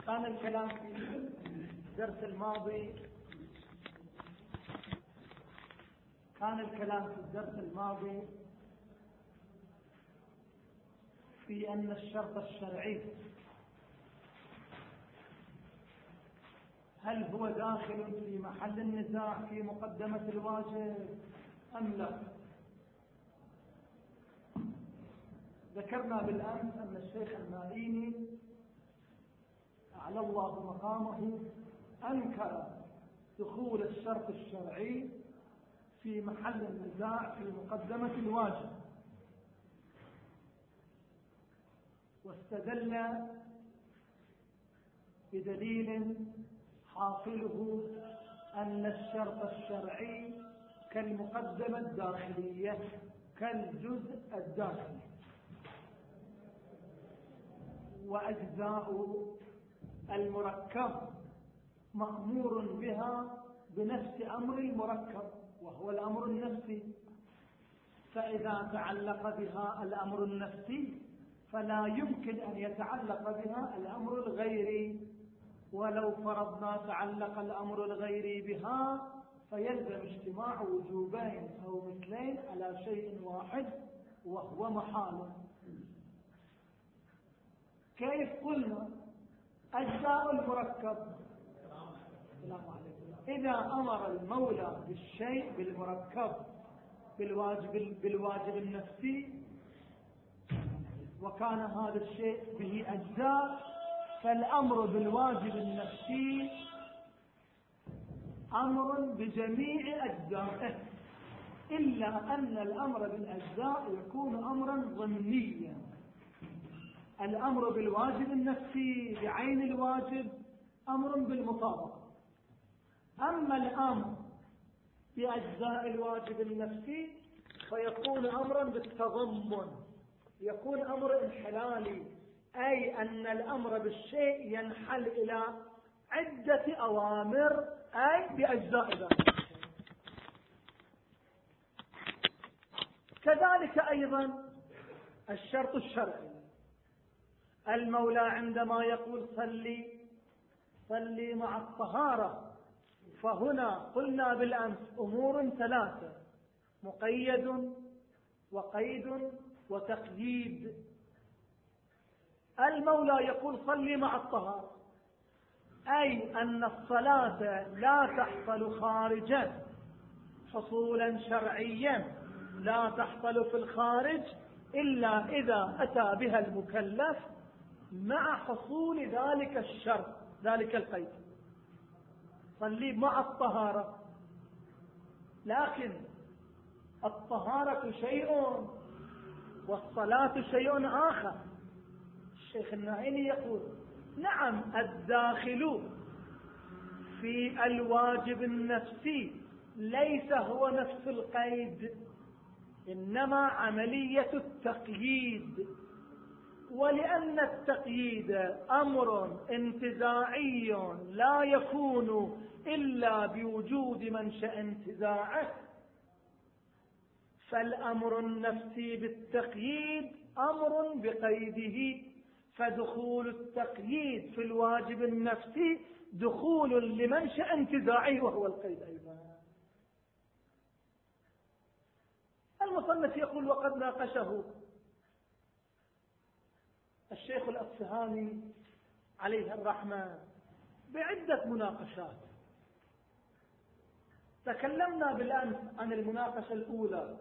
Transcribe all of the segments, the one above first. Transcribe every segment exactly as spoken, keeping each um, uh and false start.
كان الكلام في الدرس الماضي كان الكلام في الدرس الماضي في أن الشرط الشرعي هل هو داخل في محل النزاع في مقدمة الواجب أم لا؟ ذكرنا بالأمس أن الشيخ المائيني أعلى الله مقامه أنكر دخول الشرط الشرعي في محل النزاع في مقدمة الواجب، واستدل بدليل حاصله أن الشرط الشرعي كالمقدمة الداخلية كالجزء الداخلي، وأجزاء المركب مأمور بها بنفس أمر المركب وهو الأمر النفسي، فإذا تعلق بها الأمر النفسي فلا يمكن أن يتعلق بها الأمر الغيري، ولو فرضنا تعلق الأمر الغيري بها فيلزم اجتماع وجوبين أو مثلين على شيء واحد وهو محال. كيف قلنا أجزاء المركب؟ السلام عليكم. إذا أمر المولى بالشيء بالمركب بالواجب, بالواجب النفسي وكان هذا الشيء به أجزاء، فالأمر بالواجب النفسي أمر بجميع أجزائه، إلا أن الأمر بالأجزاء يكون أمرا ضمنيا. الأمر بالواجب النفسي بعين الواجب أمر بالمطابقة، أما الأمر بأجزاء الواجب النفسي فيكون أمرا بالتضمن، يكون أمر انحلالي، أي أن الأمر بالشيء ينحل إلى عدة أوامر أي بأجزاء ذلك. كذلك أيضا الشرط الشرعي، المولى عندما يقول صلي صلي مع الطهارة، فهنا قلنا بالأمس أمور ثلاثة: مقيد وقيد وتقييد. المولى يقول صلي مع الطهارة، أي أن الصلاة لا تحصل خارجا حصولا شرعيا، لا تحصل في الخارج إلا إذا أتى بها المكلف مع حصول ذلك الشرط ذلك القيد. صلي مع الطهارة، لكن الطهارة شيء والصلاة شيء آخر. الشيخ النائيني يقول نعم الداخل في الواجب النفسي ليس هو نفس القيد، إنما عملية التقييد، ولأن التقييد أمر انتزاعي لا يكون إلا بوجود منشأ انتزاعه، فالأمر النفسي بالتقييد أمر بقيده، فدخول التقييد في الواجب النفسي دخول لمنشأ انتزاعي وهو القيد أيضا. المصنف يقول وقد ناقشه الشيخ الأصفهاني عليه الرحمة بعدة مناقشات. تكلمنا بالأمس عن المناقشة الأولى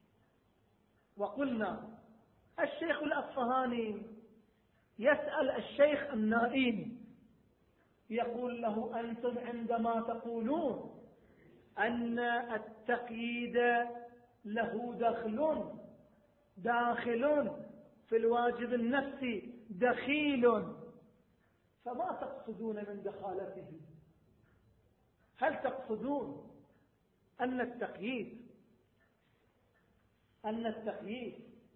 وقلنا الشيخ الأصفهاني يسأل الشيخ النائيني يقول له أنتم عندما تقولون أن التقييد له دخل داخل في الواجب النفسي دخيل، فما تقصدون من دخالته؟ هل تقصدون أن التقييد أن التقييد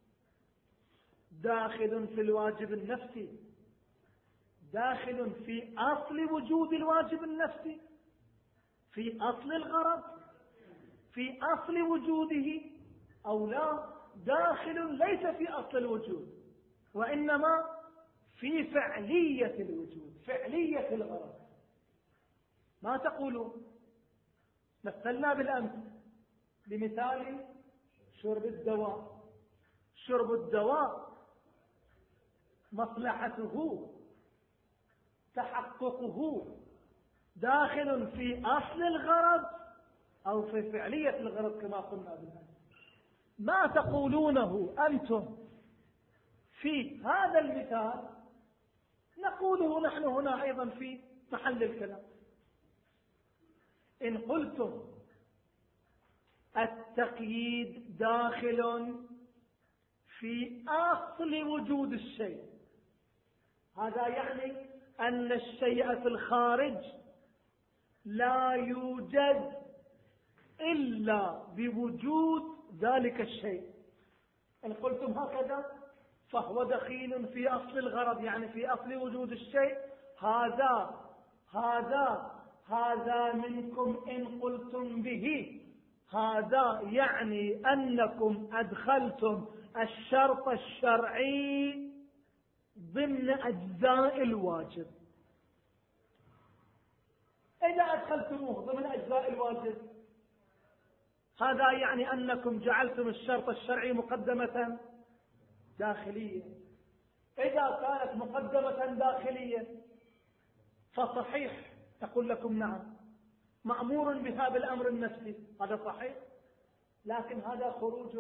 داخل في الواجب النفسي داخل في أصل وجود الواجب النفسي، في أصل الغرض، في أصل وجوده، أو لا داخل ليس في أصل الوجود وإنما في فعلية الوجود، فعلية الغرض. ما تقولون؟ مثلنا بالأمس بمثال شرب الدواء. شرب الدواء مصلحته تحققه داخل في أصل الغرض أو في فعلية الغرض كما قلنا بالأمس. ما تقولونه أنتم في هذا المثال نقوله نحن هنا أيضا في محل الكلام. إن قلتم التقييد داخل في أصل وجود الشيء، هذا يعني أن الشيء في الخارج لا يوجد إلا بوجود ذلك الشيء. إن قلتم هكذا فهو دخيل في أصل الغرض، يعني في أصل وجود الشيء. هذا هذا هذا منكم إن قلتم به، هذا يعني أنكم أدخلتم الشرط الشرعي ضمن أجزاء الواجب. إذا أدخلتموه ضمن أجزاء الواجب هذا يعني أنكم جعلتم الشرط الشرعي مقدمة داخلية. إذا كانت مقدمة داخلية فصحيح تقول لكم نعم مأمور بها بالأمر النفسي، هذا صحيح، لكن هذا خروج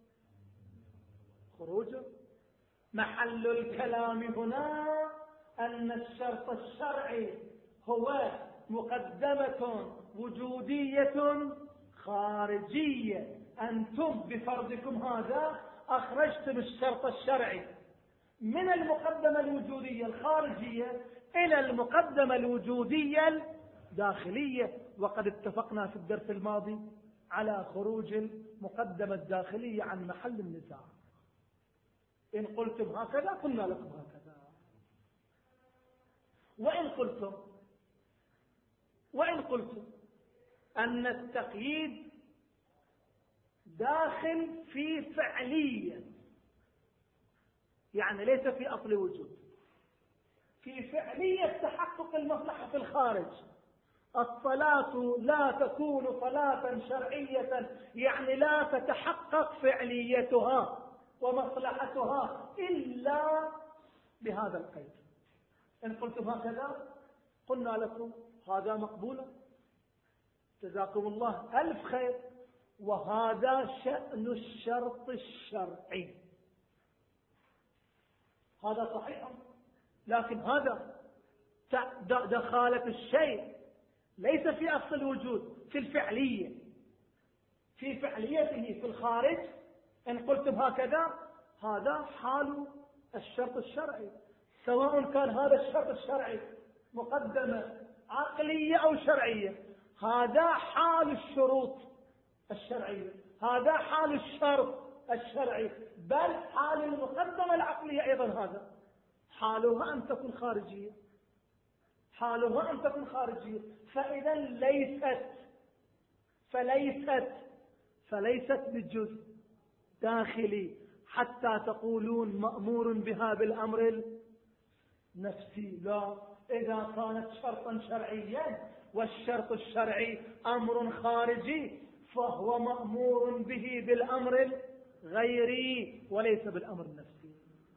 خروج محل الكلام هنا أن الشرط الشرعي هو مقدمة وجودية خارجية. أنتم بفرضكم هذا أخرجتم الشرط الشرعي من المقدمة الوجودية الخارجية إلى المقدمة الوجودية الداخلية، وقد اتفقنا في الدرس الماضي على خروج المقدمة الداخلية عن محل النزاع. إن قلتم هكذا قلنا لكم هكذا. وإن قلتم وإن قلتم أن التقييد داخل في فعلية، يعني ليس في أصل وجود، في فعلية تحقق المصلحة في الخارج. الصلاة لا تكون صلاة شرعية، يعني لا تتحقق فعليتها ومصلحتها إلا بهذا القيد. إن قلتم هكذا قلنا لكم هذا مقبول، جزاكم الله ألف خير، وهذا شأن الشرط الشرعي، هذا صحيح. لكن هذا دخالة الشيء ليس في أصل الوجود، في الفعلية، في فعليته في الخارج. إن قلتم هكذا هذا حال الشرط الشرعي، سواء كان هذا الشرط الشرعي مقدمة عقلية أو شرعية. هذا حال الشروط الشرعية، هذا حال الشرط الشرعي، بل حال المقدمة العقلية أيضا هذا حالها أن تكون خارجية، حالها أن تكون خارجية. فإذا ليست فليست فليست بجزء داخلي حتى تقولون مأمور بها بالأمر النفسي. لا، إذا كانت شرطا شرعيا والشرط الشرعي أمر خارجي فهو مأمور به بالأمر الغيري وليس بالأمر النفسي.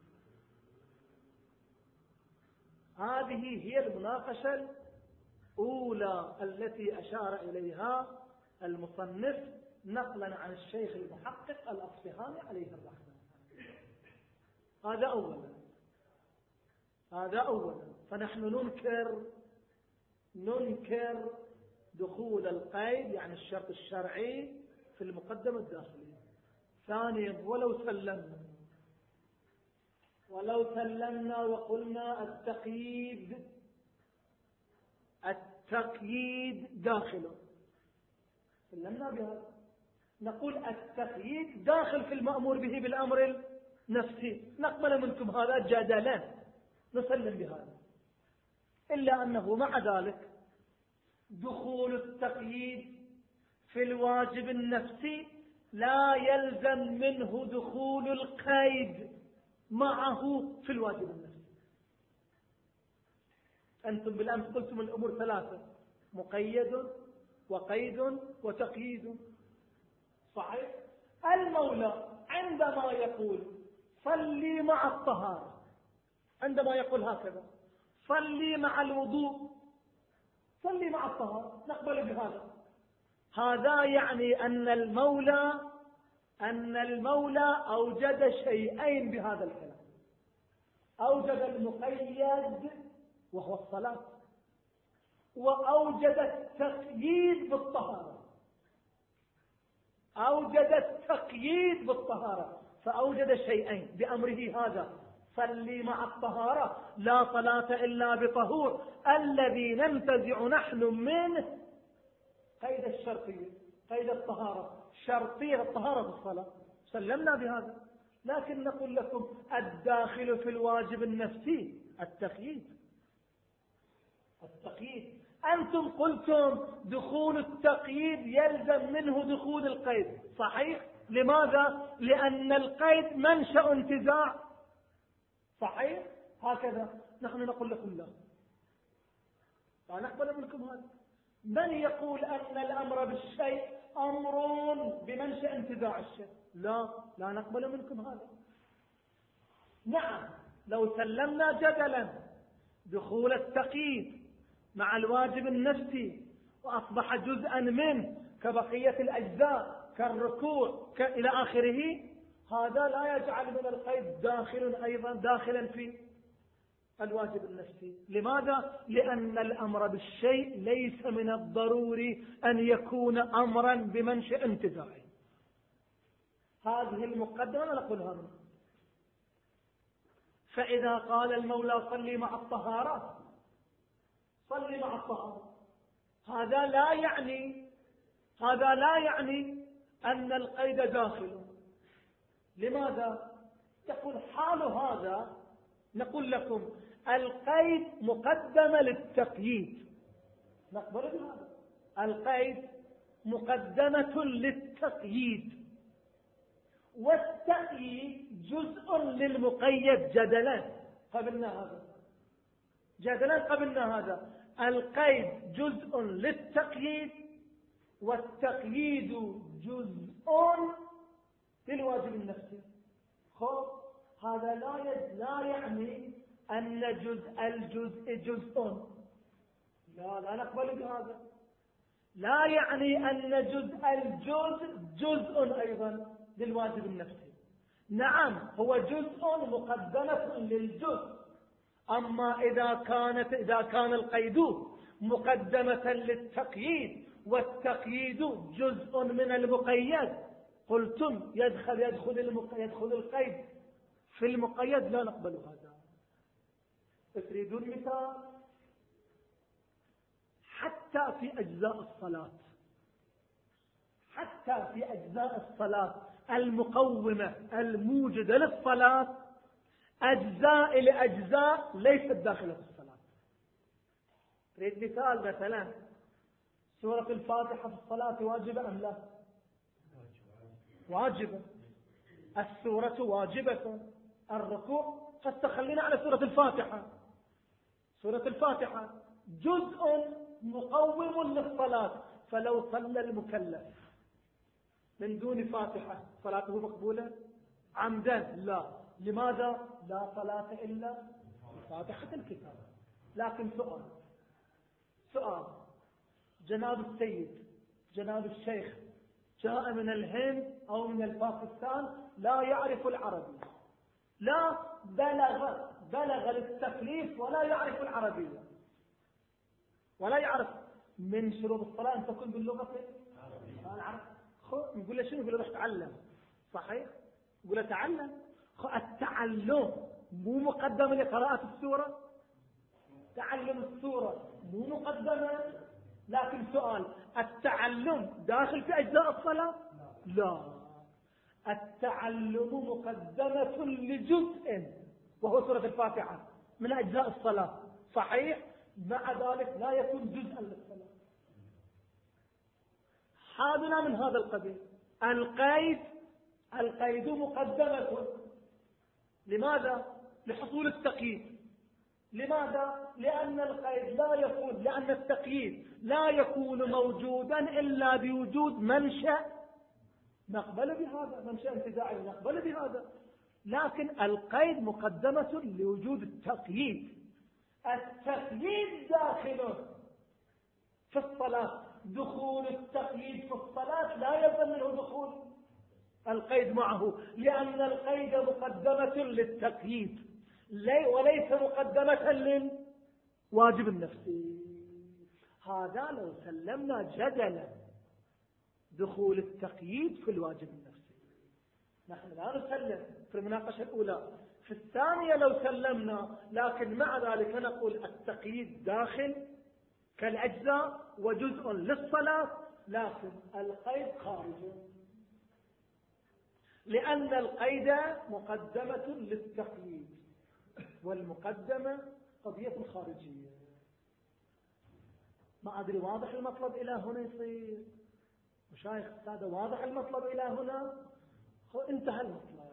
هذه هي المناقشة الأولى التي أشار إليها المصنف نقلا عن الشيخ المحقق الأصفهاني عليه الرحمة. هذا أولا هذا أولا فنحن ننكر ننكر دخول القيد يعني الشرط الشرعي في المقدمة الداخلية. ثانيا ولو سلمنا ولو سلمنا وقلنا التقييد التقييد داخل، سلمنا بهذا، نقول التقييد داخل في المأمور به بالأمر النفسي، نقبل منكم هذا جدلا، نسلم بهذا. إلا أنه مع ذلك دخول التقييد في الواجب النفسي لا يلزم منه دخول القيد معه في الواجب النفسي. أنتم بالأمس قلتم الأمور ثلاثة: مقيد وقيد وتقييد. صحيح؟ المولى عندما يقول صلي مع الطهارة، عندما يقول هكذا صلي مع الوضوء، صلي مع الطهارة، نقبل بهذا. هذا يعني أن المولى أن المولى أوجد شيئين بهذا الكلام: أوجد المقيد وهو الصلاة، وأوجد التقييد بالطهارة. أوجد التقييد بالطهارة، فأوجد شيئين بأمره هذا: صلي مع الطهارة، لا صلاة إلا بطهور، الذي ننتزع نحن منه قيد الشرطية، قيد الطهارة، شرطية الطهارة في الصلاة، سلمنا بهذا. لكن نقول لكم الداخل في الواجب النفسي التقييد. التقييد أنتم قلتم دخول التقييد يلزم منه دخول القيد، صحيح؟ لماذا؟ لأن القيد منشأ انتزاع، صحيح؟ هكذا نحن نقول لكم لا، لا نقبل منكم هذا. من يقول أن الأمر بالشيء أمر بمنشأ انتزاع الشيء؟ لا، لا نقبل منكم هذا. نعم، لو سلمنا جدلا دخول التقييد مع الواجب النفسي وأصبح جزءا منه كبقية الأجزاء كالركوع إلى آخره، هذا لا يجعل من القيد داخل أيضا داخلا في الواجب النفسي. لماذا؟ لأن الأمر بالشيء ليس من الضروري أن يكون أمرا بمنشأ انتزاعي. هذه المقدمة نقولها منه. فإذا قال المولى صلي مع الطهارة، صلي مع الطهارة، هذا لا يعني هذا لا يعني أن القيد داخل. لماذا؟ يقول حال هذا، نقول لكم القيد مقدمة للتقييد، نقبل بهذا. القيد مقدمة للتقييد، والتقييد جزء للمقيد جدلا، قبلنا هذا جدلا قبلنا هذا. القيد جزء للتقييد، والتقييد جزء للواجب النفسي. خب هذا لا لا يعني أن جزء الجزء جزء، لا لا نقبل بهذا. لا يعني أن جزء الجزء جزء أيضا للواجب النفسي. نعم، هو جزء مقدمة للجزء. أما إذا كانت إذا كان القيد مقدمة للتقييد والتقييد جزء من المقيد، قلتم يدخل يدخل يدخل القيد في المقيد، لا نقبل هذا. تريدون مثال؟ حتى في أجزاء الصلاة، حتى في أجزاء الصلاة المقومة الموجدة للصلاة، أجزاء لأجزاء ليست داخلة في الصلاة. تريد مثال؟ مثلا سورة الفاتحة في الصلاة واجبة أم لا؟ واجبة. السورة واجبة. الركوع قد تخلينا على سورة الفاتحة. سورة الفاتحة جزء مقوم للصلاة، فلو صلى المكلف من دون فاتحة صلاته مقبولة عمدا؟ لا. لماذا؟ لا صلاة إلا بفاتحة الكتاب. لكن سؤال سؤال جناب السيد، جناب الشيخ جاء من الهند أو من الباكستان، لا يعرف العربي، لا بلغ بلغ للتكليف ولا يعرف العربية، ولا يعرف من شروط الصلاة أن تكون باللغة العربية. نقول له شنو؟ يقول له روح تعلم. صحيح؟ يقول له تعلم. التعلم مو مقدمة لقراءة السورة، تعلم السورة مو مقدمة. لكن سؤال، التعلم داخل في أجزاء الصلاة؟ لا، التعلم مقدمة لجزء وهو سورة الفاتحة من أجزاء الصلاة، صحيح؟ مع ذلك لا يكون جزءا للصلاة. حالنا من هذا القبيل. القيد القيد مقدمة. لماذا؟ لحصول التقييد. لماذا؟ لأن القيد لا يكون، لأن التقييد لا يكون موجودا إلا بوجود منشأ نقبل بهذا، منشأ انتزاعي نقبل بهذا. لكن القيد مقدمة لوجود التقييد. التقييد داخل في الصلاة، دخول التقييد في الصلاة لا يلزم منه دخول القيد معه، لأن القيد مقدمة للتقييد وليس مقدمة للواجب النفسي. هذا لو سلمنا جدلا دخول التقييد في الواجب النفسي، نحن لا نسلم في المناقشة الأولى. في الثانية لو سلمنا، لكن مع ذلك نقول التقييد داخل كالأجزاء وجزء للصلاة، لكن القيد خارج، لأن القيد مقدمة للتقييد، والمقدمة قضية خارجية. ما أدري واضح المطلب إلى هنا يصير مشايخ السادة؟ واضح المطلب إلى هنا؟ انتهى المطلب.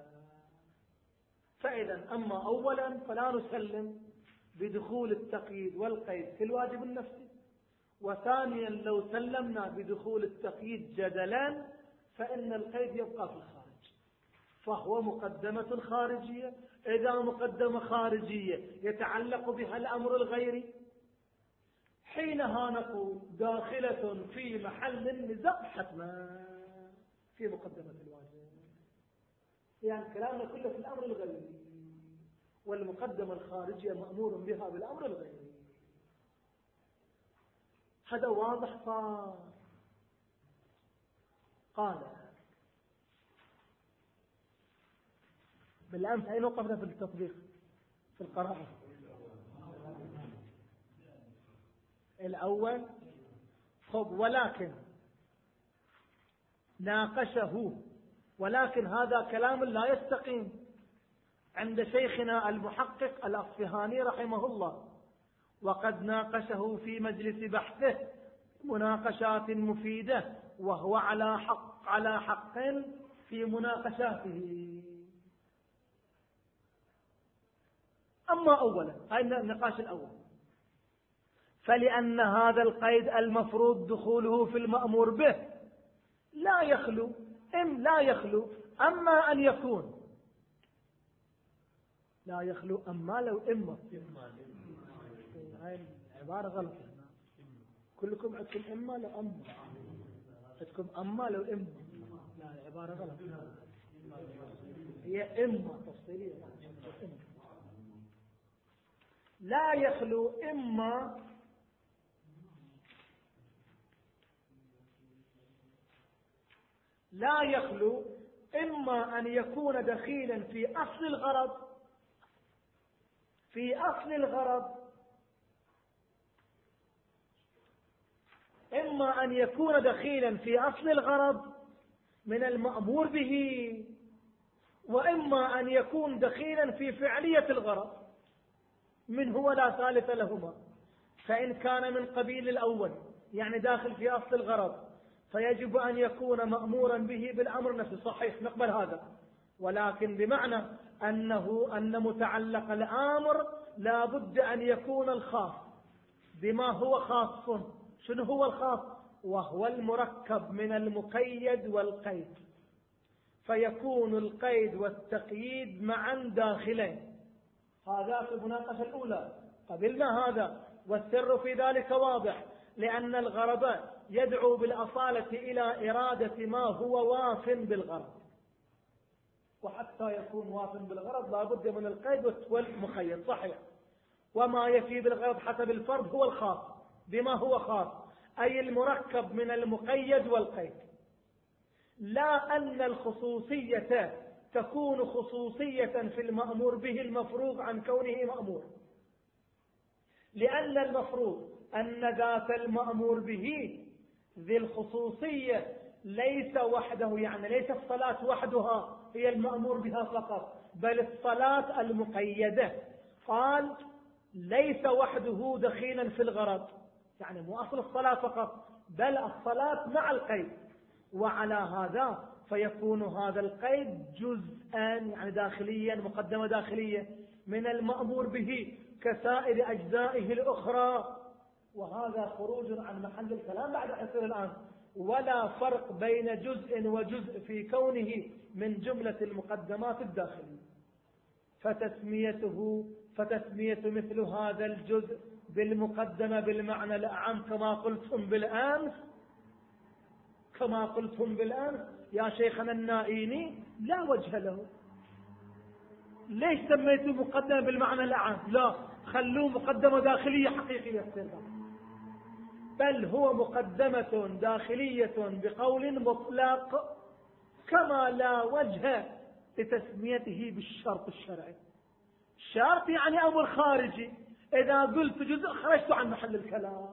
فإذا أما أولا فلا نسلم بدخول التقييد والقيد في الواجب النفسي، وثانيا لو سلمنا بدخول التقييد جدلا فإن القيد يبقى في الخارج، فهو مقدمة خارجية. إذا مقدمة خارجية يتعلق بها الأمر الغيري، حينها نقول داخلة في محل النزاع حتما في مقدمة الواجب. يعني كلامنا كله في الأمر الغيري، والمقدمة الخارجية مأمور بها بالأمر الغيري. هذا واضح صار. قال بالأمس أين وقفنا في التطبيق في القراءة؟ الأول خب ولكن ناقشه، ولكن هذا كلام لا يستقيم عند شيخنا المحقق الأصفهاني رحمه الله، وقد ناقشه في مجلس بحثه مناقشات مفيدة، وهو على حق على حق في مناقشاته. أما أولا هاي النقاش الأول، فلأن هذا القيد المفروض دخوله في المأمور به لا يخلو إم لا يخلو أما أن يكون لا يخلو أما لو إما هاي العبارة غلط. كلكم عندكم إما لو أما، عندكم أما لو إما، لا العبارة غلط، هي إما تفصيلية. لا يخلو إما لا يخلو إما أن يكون دخيلا في أصل الغرض في أصل الغرض إما أن يكون دخيلا في أصل الغرض من المأمور به، وإما أن يكون دخيلا في فعلية الغرض من هو لا ثالث لهما. فإن كان من قبيل الأول يعني داخل في أصل الغرض فيجب أن يكون مأمورا به بالأمر نفسه، صحيح نقبل هذا، ولكن بمعنى أنه أن متعلق الأمر لا بد أن يكون الخاص بما هو خاص. شنو هو الخاص؟ وهو المركب من المقيد والقيد، فيكون القيد والتقييد معا داخلين. هذا في المناقشة الأولى قبلنا هذا، والسر في ذلك واضح، لأن الغرض يدعو بالأصالة إلى إرادة ما هو واف بالغرض، وحتى يكون واف بالغرض لا بد من القيد والمقيد، صحيح. وما يفي بالغرض حسب الفرد هو الخاص بما هو خاص، أي المركب من المقيد والقيد. لا أن الخصوصية تكون خصوصية في المأمور به المفروغ عن كونه مأمور، لأن المفروض أن ذات المأمور به ذي الخصوصية ليس وحده، يعني ليس الصلاة وحدها هي المأمور بها فقط، بل الصلاة المقيدة. قال ليس وحده دخيلا في الغرض، يعني مو أصل الصلاة فقط بل الصلاة مع القيد، وعلى هذا فيكون هذا القيد جزءا يعني داخليا، مقدمة داخلية من المأمور به، كسائر أجزائه الأخرى، وهذا خروج عن محل الكلام بعد أسر الآن. ولا فرق بين جزء وجزء في كونه من جملة المقدمات الداخلية، فتسميته فتسمية مثل هذا الجزء بالمقدمة بالمعنى الأعم كما قلتم بالأمس كما قلتم بالأمس يا شيخنا النائيني لا وجه له. ليش سميته مقدمة بالمعنى الأعم؟ لا، خلوه مقدمة داخلية حقيقية السيدة، بل هو مقدمة داخلية بقول مطلق، كما لا وجه لتسميته بالشرط الشرعي. الشرط يعني أمر خارجي، إذا قلت جزء خرجت عن محل الكلام.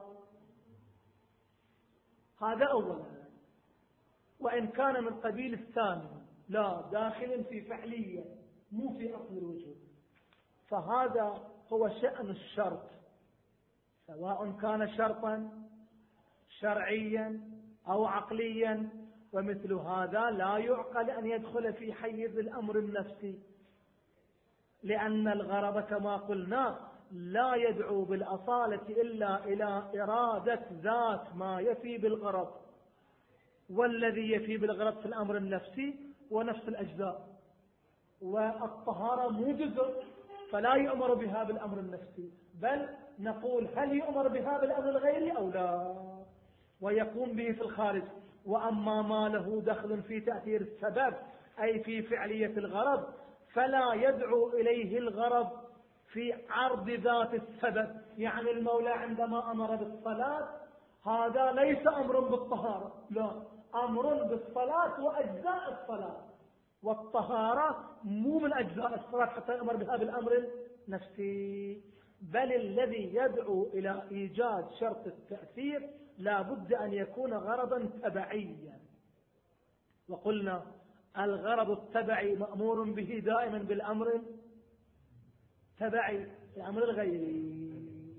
هذا أولا. وإن كان من قبيل الثاني، لا، داخل في فعلية مو في أصل الوجود، فهذا هو شأن الشرط، سواء كان شرطا شرعيا أو عقليا. ومثل هذا لا يعقل أن يدخل في حيز الأمر النفسي، لأن الغرض كما قلنا لا يدعو بالأصالة إلا إلى إرادة ذات ما يفي بالغرض، والذي يفي بالغرض في الأمر النفسي ونفس الأجزاء. والطهارة مو جزء، فلا يؤمر بها بالأمر النفسي، بل نقول هل يؤمر بها بالأمر الغيري أو لا، ويقوم به في الخارج. وأما ما له دخل في تأثير السبب أي في فعلية الغرض، فلا يدعو إليه الغرض في عرض ذات السبب. يعني المولى عندما أمر بالصلاة هذا ليس أمر بالطهارة، لا، أمر بالصلاة وأجزاء الصلاة، والطهارة مو من أجزاء الصلاة حتى يأمر بها بالأمر النفسي. بل الذي يدعو إلى إيجاد شرط التأثير لا بد أن يكون غرضا تبعيا. وقلنا الغرض التبعي مأمور به دائما بالأمر تبعي الأمر الغيري.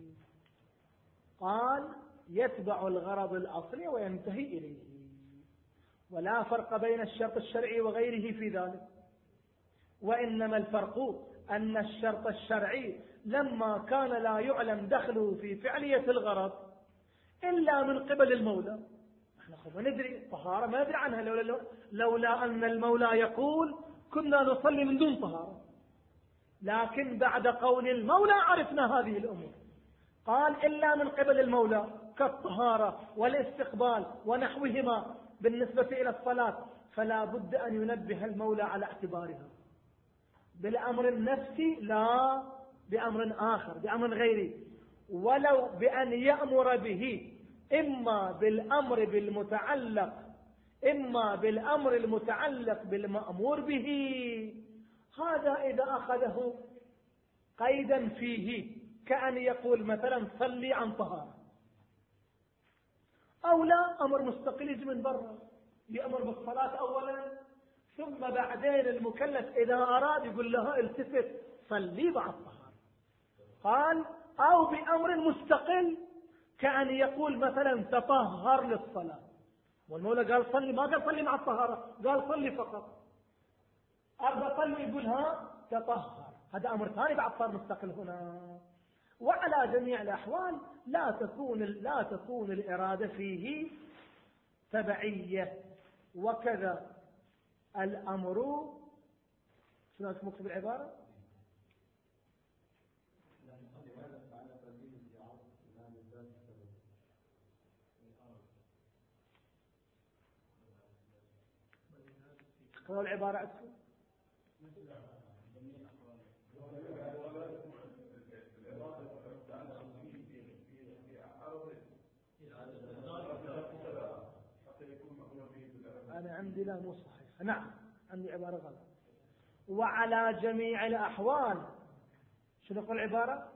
قال يتبع الغرض الأصلي وينتهي إليه، ولا فرق بين الشرط الشرعي وغيره في ذلك. وإنما الفرق أن الشرط الشرعي لما كان لا يعلم دخله في فعلية الغرض إلا من قبل المولى، احنا خب ندري طهارة ما ندري عنها لولا, لولا أن المولى يقول كنا نصلي من دون طهارة، لكن بعد قول المولى عرفنا هذه الأمور. قال إلا من قبل المولى كالطهارة والاستقبال ونحوهما بالنسبة إلى الصلاة، فلا بد أن ينبه المولى على اعتبارها بالأمر النفسي، لا بأمر آخر بأمر غيري، ولو بأن يأمر به إما بالأمر بالمتعلق إما بالأمر المتعلق بالمأمور به. هذا إذا أخذه قيدا فيه، كأن يقول مثلا صلي عن طهارة، أو لا أمر مستقل يجي من برا يأمر بالصلاة أولا، ثم بعدين المكلف إذا أراد يقول له التفت صلي بعد طهارة. قال أو بأمر مستقل كأن يقول مثلا تطهر للصلاة، والمولى قال صلي، ما قال صلي مع الطهارة، قال صلي فقط. أربع صلي يقول ها تطهر، هذا أمر ثاني بعد صار مستقل هنا. وعلى جميع الأحوال لا تكون لا تكون الإرادة فيه تبعية. وكذا الأمر، شنو مكتوب العبارة؟ قرأوا العبارة عندكم. أنا عندي لا مو صحيح، نعم عندي عبارة غلط. وعلى جميع الأحوال، شنو نقول العبارة؟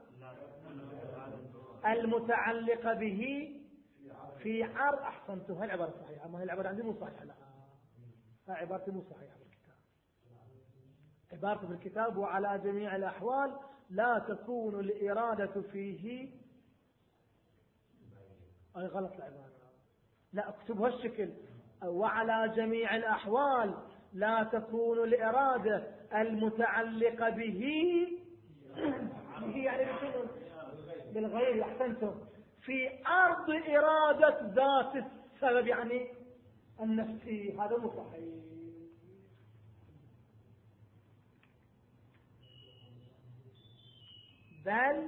المتعلقة به في عرض. أحسنتم، هالعبارة صحيحة، أما هي العبارة عندي مو صحيحة، لا عبارتي مو صحيحة بالكتاب. عبارتي بالكتاب وعلى جميع الأحوال لا تكون الإرادة فيه، أي غلط العبارة، لا اكتبها الشكل وعلى جميع الأحوال لا تكون الإرادة المتعلقة به هي يعني بالغير. أحسنتم. في أرض إرادة ذات السبب يعني النفسي، هذا مو صحيح. بل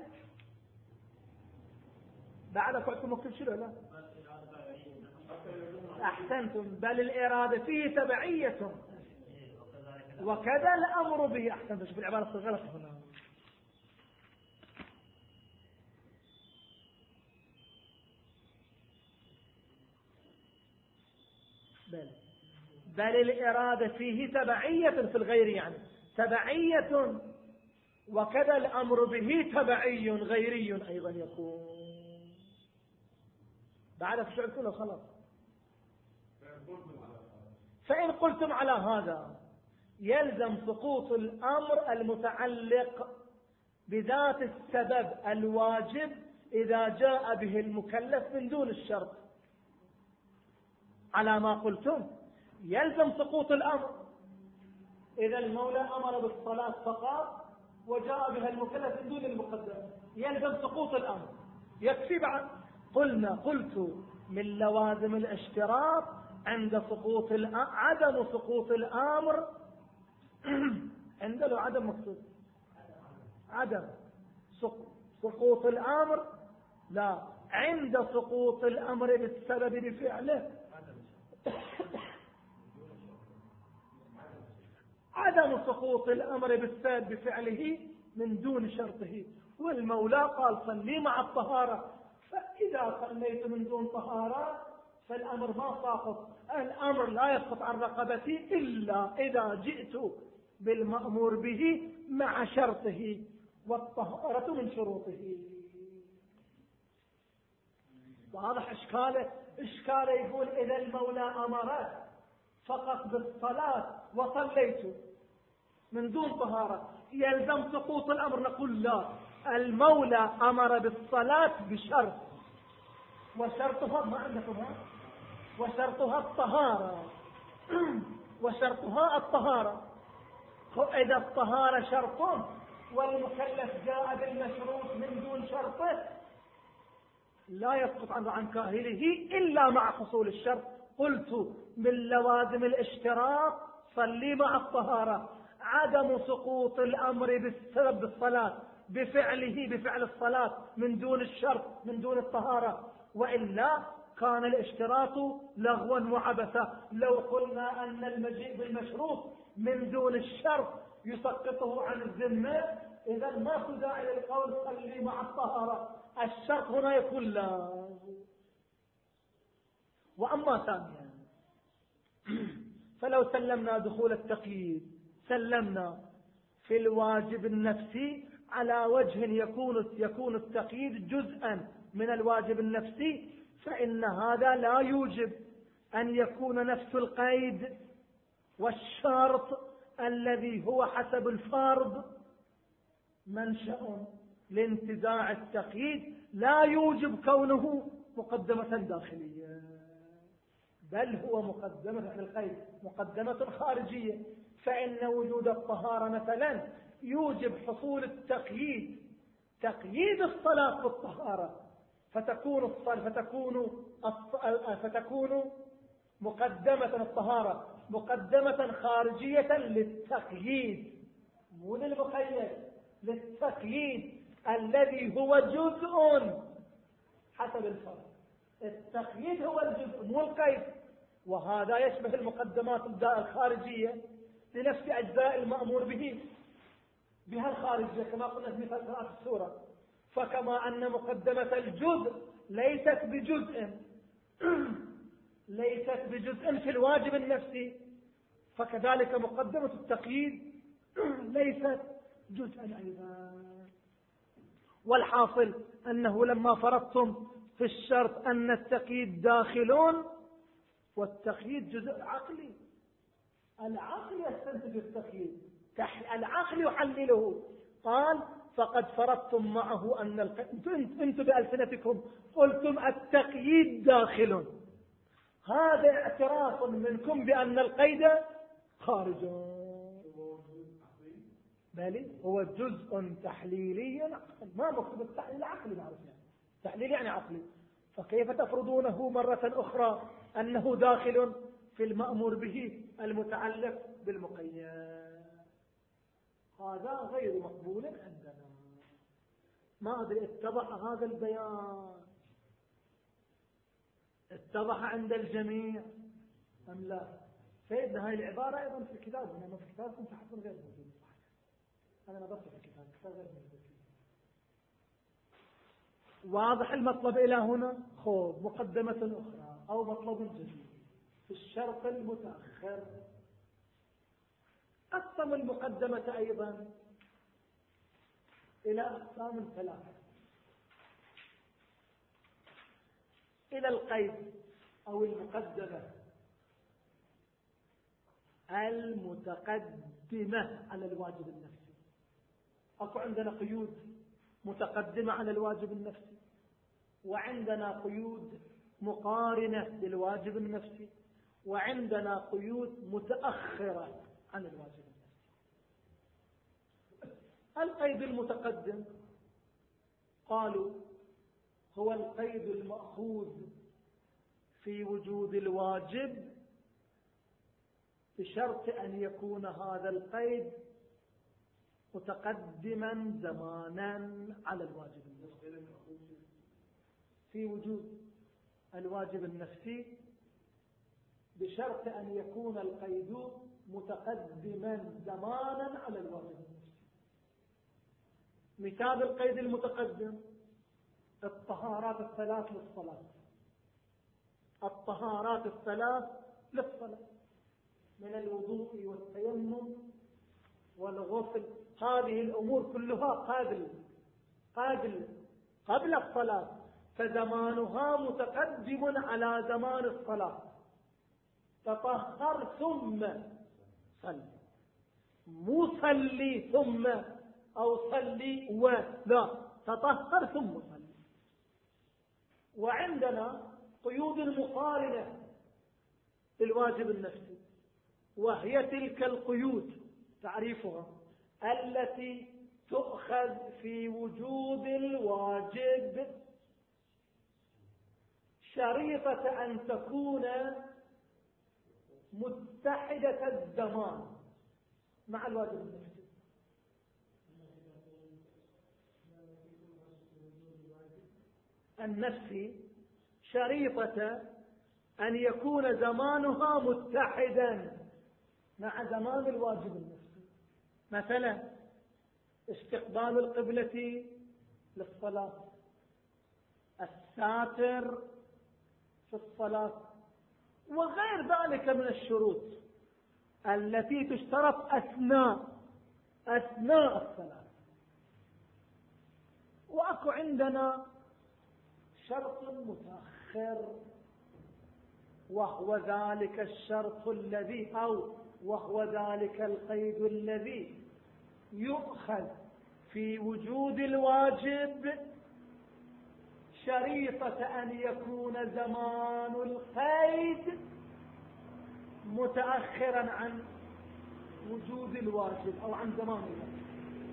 بعد فعلكم مكتب شنو؟ لا أحسنتم. بل الإرادة فيه تبعية وكذا الأمر به. أحسنتم. شوف العبارة الغلط هنا. بل بل الإرادة فيه تبعية في الغير يعني تبعية وكذا الأمر به تبعي غيري أيضا يكون. بعد في شعر كله خلاص. فإن قلتم على هذا يلزم سقوط الأمر المتعلق بذات السبب الواجب إذا جاء به المكلف من دون الشرط. على ما قلتم يلزم سقوط الأمر إذا المولى أمر بالصلاة فقط وجاء بها المكلف من دون المقدم، يلزم سقوط الأمر. يكفي بعد. قلنا قلت من لوازم الاشتراط عند سقوط عدم سقوط الأمر عنده عدم مقصود عدم سقوط الأمر لا عند سقوط الأمر بالسبب بفعله عدم سقوط الأمر بالسبب بفعله من دون شرطه. والمولى قال صلي مع الطهارة، فإذا صليت من دون طهارة فالأمر ما ساقط. الأمر لا يسقط عن رقبتي إلا إذا جئت بالمأمور به مع شرطه، والطهارة من شروطه. واضح إشكاله؟ إشكاله يقول إذا المولى أمر فقط بالصلاة وصليت من دون طهارة يلزم سقوط الأمر. نقول لا، المولى أمر بالصلاة بشرط، وشرطها ما عندكم وشرطها الطهارة وشرطها الطهارة. إذا الطهارة شرط والمكلف جاء بالمشروط من دون شرطه لا يسقط عن كاهله إلا مع حصول الشرط. قلت من لوازم الاشتراط صلي مع الطهارة عدم سقوط الأمر بالسبب بالصلاة بفعله بفعل الصلاة من دون الشرط من دون الطهارة، وإلا كان الاشتراط لغوا وعبثا. لو قلنا أن المجيء بالمشروط من دون الشرط يسقطه عن الذمة إذا ما تداعي للقول صلي مع الطهارة. الشرط هنا يكون لا. وأما ثانيا فلو سلمنا دخول التقييد سلمنا في الواجب النفسي على وجه يكون يكون التقييد جزءا من الواجب النفسي، فإن هذا لا يوجب أن يكون نفس القيد والشرط الذي هو حسب الفرض منشأ لانتزاع التقييد لا يوجب كونه مقدمة داخلية، بل هو مقدمة القيد مقدمة خارجية. فإن وجود الطهارة مثلا يوجب حصول التقييد تقييد الصلاة بالطهارة، فتكون الصلاة فتكون فتكون مقدمة الطهارة مقدمة خارجية للتقييد مو للمقيد، للتقييد الذي هو جزء حسب الفرض. التقييد هو الجزء مو القيد، وهذا يشبه المقدمات الخارجية لنفس أجزاء المأمور به بها الخارجية كما قلنا في قراءة السورة. فكما أن مقدمة الجزء ليست بجزء ليست بجزء في الواجب النفسي، فكذلك مقدمة التقييد ليست جزءا أيضا. والحاصل أنه لما فرضتم في الشرط أن التقييد داخلون والتقييد جزء عقلي، العقل يستنتج التقييد، العقل يحلله. قال فقد فرضتم معه أن القيد، انتم بألسنتكم قلتم التقييد داخل، هذا اعتراف منكم بأن القيد خارج. بل هو جزء تحليلي عقلي. ما مكتوب التحليل العقلي معروف يعني تحليل يعني عقلي، فكيف تفرضونه مرة أخرى أنه داخل في المأمور به المتعلق بالمقيد؟ هذا غير مقبول عندنا. ما أدري اتضح هذا البيان، اتضح عند الجميع أم لا؟ سيدنا هاي العبارة أيضا في الكتاب، إنما في كتابكم تحصل غير موجود. أنا نظرت في الكتاب كتاب غير موجود. واضح المطلب إلى هنا؟ خوض مقدمة أخرى أو مطلب جديد في الشرط المتأخر. قسم المقدمة أيضا إلى أقسام ثلاثة: إلى القيد أو المقدمة المتقدمة على الواجب النفسي. أكو عندنا قيود متقدمة على الواجب النفسي، وعندنا قيود مقارنة للواجب النفسي، وعندنا قيود متأخرة عن الواجب النفسي. القيد المتقدم قالوا هو القيد المأخوذ في وجود الواجب بشرط أن يكون هذا القيد متقدما زمانا على الواجب النفسي. في وجود الواجب النفسي بشرط أن يكون القيد متقدما زمانا على الواجب النفسي. مثال القيد المتقدم الطهارات الثلاث للصلاة. الطهارات الثلاث للصلاة من الوضوء والتيمم والغسل، هذه الأمور كلها قابل قابل قبل الصلاة، فزمانها متقدم على زمان الصلاة. تطهر ثم صل، مو صلي ثم أو صلي ولا، تطهر ثم صل. وعندنا قيود مقارنة للواجب النفسي، وهي تلك القيود تعريفها التي تؤخذ في وجود الواجب شريطة أن تكون متحدة الزمان مع الواجب النفسي. النفسي شريطة أن يكون زمانها متحدا مع زمان الواجب النفسي. مثلا استقبال القبلة للصلاة، الساتر في الصلاة، وغير ذلك من الشروط التي تشترط أثناء أثناء الصلاة. وأكو عندنا شرط متأخر، وهو ذلك الشرط الذي أو وهو ذلك القيد الذي يؤخذ في وجود الواجب شريطة أن يكون زمان القيد متأخرا عن وجود الواجب أو عن زمان الواجب.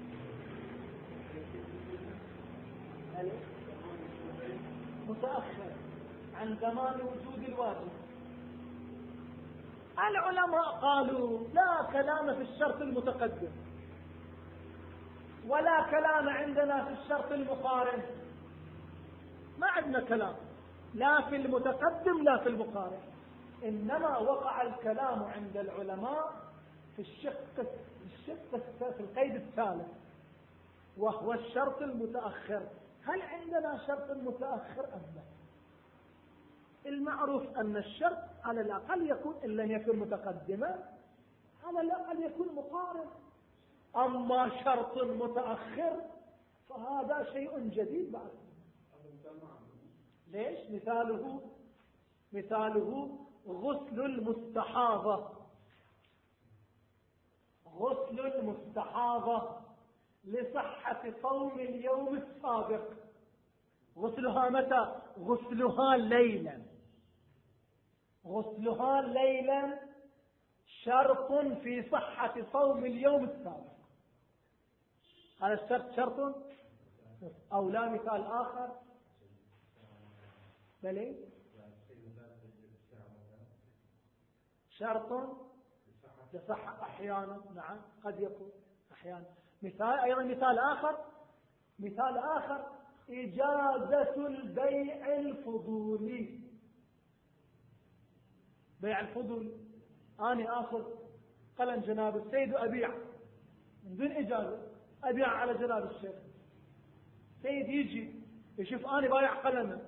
متأخر عن زمان وجود الواجب. العلماء قالوا لا كلام في الشرط المتقدم ولا كلام عندنا في الشرط المقارن. ما عندنا كلام لا في المتقدم لا في المقارن، إنما وقع الكلام عند العلماء في الشق الشق في القيد الثالث وهو الشرط المتأخر. هل عندنا شرط متأخر أم لا؟ المعروف أن الشرط على الأقل يكون إن لم يكن متقدما على الأقل يكون مقارن. أما شرط متأخر فهذا شيء جديد بعد. ليش؟ مثاله مثاله غسل المستحاضة. غسل المستحاضة لصحة صوم اليوم السابق. غسلها متى؟ غسلها ليلا. غسلها ليلا شرط في صحة صوم اليوم السابق. هذا الشرط شرط أو لا مثال آخر؟ بلي شرط لصحة أحيانا، نعم قد يكون أحيانا. مثال أيضا مثال آخر، مثال آخر إجازة البيع الفضولي. بيع الفضول، أنا آخذ قلم جناب السيد وأبيع من دون إجازة، أبيع على جناب الشيخ. سيد يجي يشوف أنا بايع قلمه،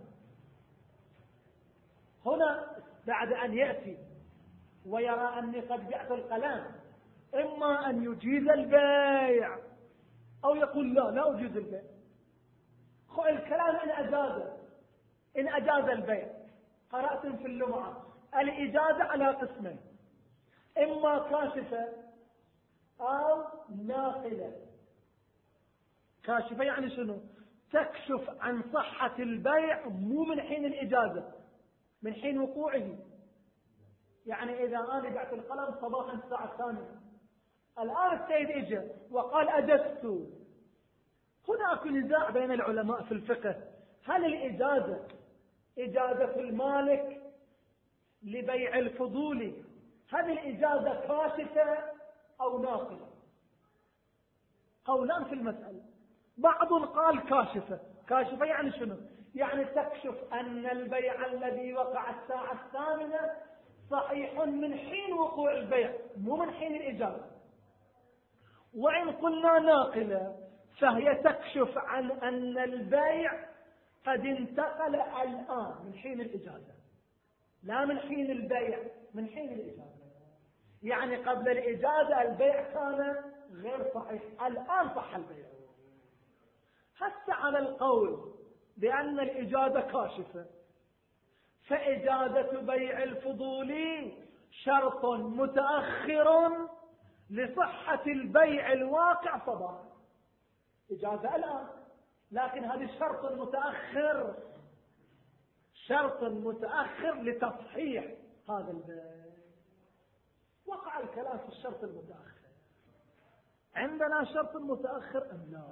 هنا بعد أن يأتي ويرى أني قد بعت القلم، إما أن يجيز البيع أو يقول لا لا أجيز البيع. الكلام إن أجازه، إن أجاز البيع. قرأت في اللمعة الإجازة على قسمين، إما كاشفة أو ناقلة. كاشفة يعني شنو؟ تكشف عن صحة البيع مو من حين الإجازة، من حين وقوعه. يعني إذا أنا بعت القلم صباحا الساعة الثانية، الآن السيد إجا وقال أجزت، هناك نزاع بين العلماء في الفقه، هل الإجازة إجازة المالك لبيع الفضول، هذه الإجازة كاشفة أو ناقلة؟ قولان في المسألة. بعض قال كاشفة. كاشفة يعني شنو؟ يعني تكشف أن البيع الذي وقع الساعة الثامنة صحيح من حين وقوع البيع مو من حين الإجازة. وإن قلنا ناقلة فهي تكشف عن أن البيع قد انتقل الآن من حين الإجازة، لا من حين البيع، من حين الإجازة. يعني قبل الإجازة البيع كان غير صحيح، الآن صح البيع. هسه على القول بأن الإجازة كاشفة، فإجازة بيع الفضول شرط متأخر لصحة البيع الواقع صباحا. إجازة الآن، لكن هذا شرط متأخر، شرط متأخر لتصحيح هذا البيع. وقع الكلام في الشرط المتأخر. عندنا شرط متأخر أم لا؟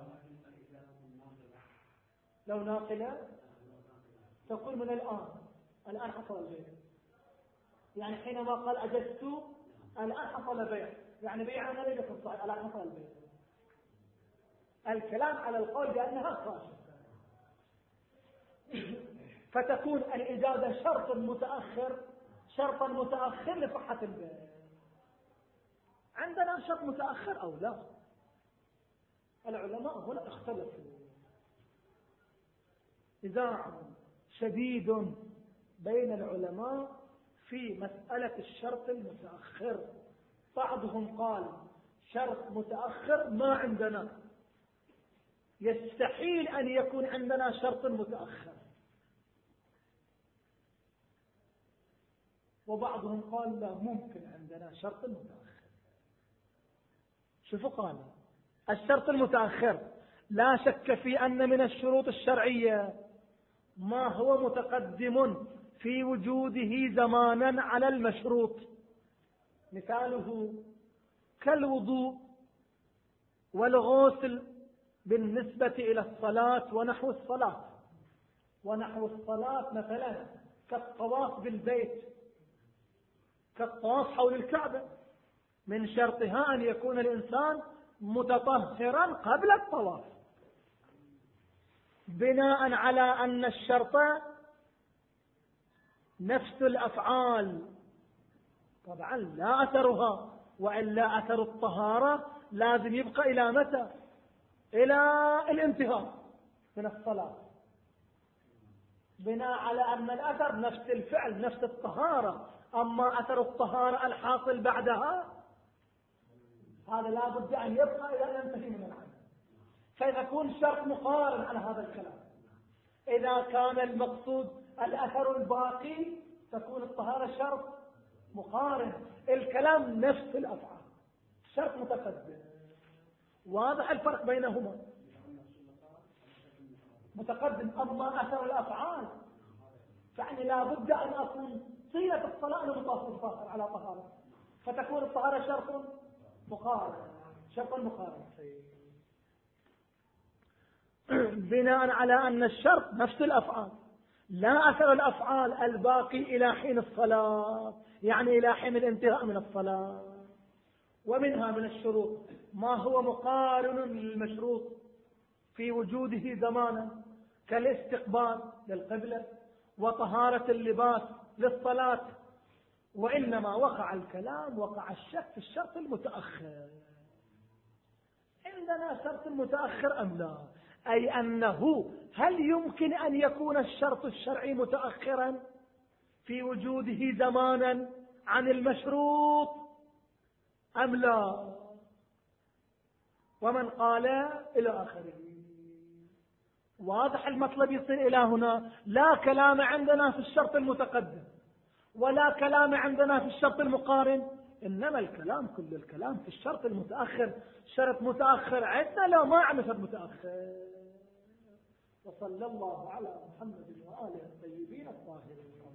لو ناقلة تقول من الآن، الآن حصل البيع. يعني حينما قال أجزت الآن حصل بيع، يعني بيع أنا ليس صحيح، الآن حصل البيع. الكلام على القول بأنها كاشفة، فتكون الإجازة شرط متأخر، شرطا متأخر لصحة البيع. عندنا شرط متأخر أو لا؟ العلماء هنا اختلفوا، نزاع شديد بين العلماء في مسألة الشرط المتأخر. بعضهم قال شرط متأخر ما عندنا، يستحيل أن يكون عندنا شرط متأخر. وبعضهم قال لا، ممكن عندنا شرط متأخر. شوفوا، قال الشرط المتأخر لا شك في أن من الشروط الشرعية ما هو متقدم في وجوده زمانا على المشروط، مثاله كالوضوء والغسل بالنسبة إلى الصلاة ونحو الصلاة. ونحو الصلاة مثلا كالطواف بالبيت، كالطواف حول الكعبة، من شرطها أن يكون الإنسان متطهرا قبل الطواف، بناء على أن الشرط نفس الأفعال طبعا لا أثرها، وإلا أثر الطهارة لازم يبقى إلى متى؟ إلى الانتهاء من الصلاة، بناء على أن الأثر نفس الفعل نفس الطهارة. أما أثر الطهارة الحاصل بعدها هذا لا بد أن يبقى إلى أن ينتهي من العمل، فيكون شرط مقارن على هذا الكلام. إذا كان المقصود الأثر الباقي تكون الطهارة شرط مقارن، الكلام نفس الأفعال شرط متقدم. واضح الفرق بينهما، متقدم. أما أثر الأفعال فعني لا بد أن أكون صيغة الصلاة متطهر على طهارة، فتكون الطهارة شرط مقارن، شرط مقارن. بناء على أن الشرط نفس الأفعال، لا أثر الأفعال الباقي إلى حين الصلاة، يعني إلى حين الانتهاء من الصلاة. ومنها من الشروط ما هو مقارن للمشروط في وجوده زمانا كالاستقبال للقبلة وطهارة اللباس للصلاة. وإنما وقع الكلام وقع الشك في الشرط المتأخر. عندنا شرط متأخر أم لا؟ أي أنه هل يمكن أن يكون الشرط الشرعي متأخرا في وجوده زمانا عن المشروط أم لا؟ ومن قال إلى آخره. واضح المطلب يصير إلى هنا. لا كلام عندنا في الشرط المتقدم ولا كلام عندنا في الشرط المقارن، إنما الكلام كل الكلام في الشرط المتأخر. شرط متأخر عندنا لا ما عندنا شرط متأخر. وصلى الله على محمد وآله الطيبين الطاهرين.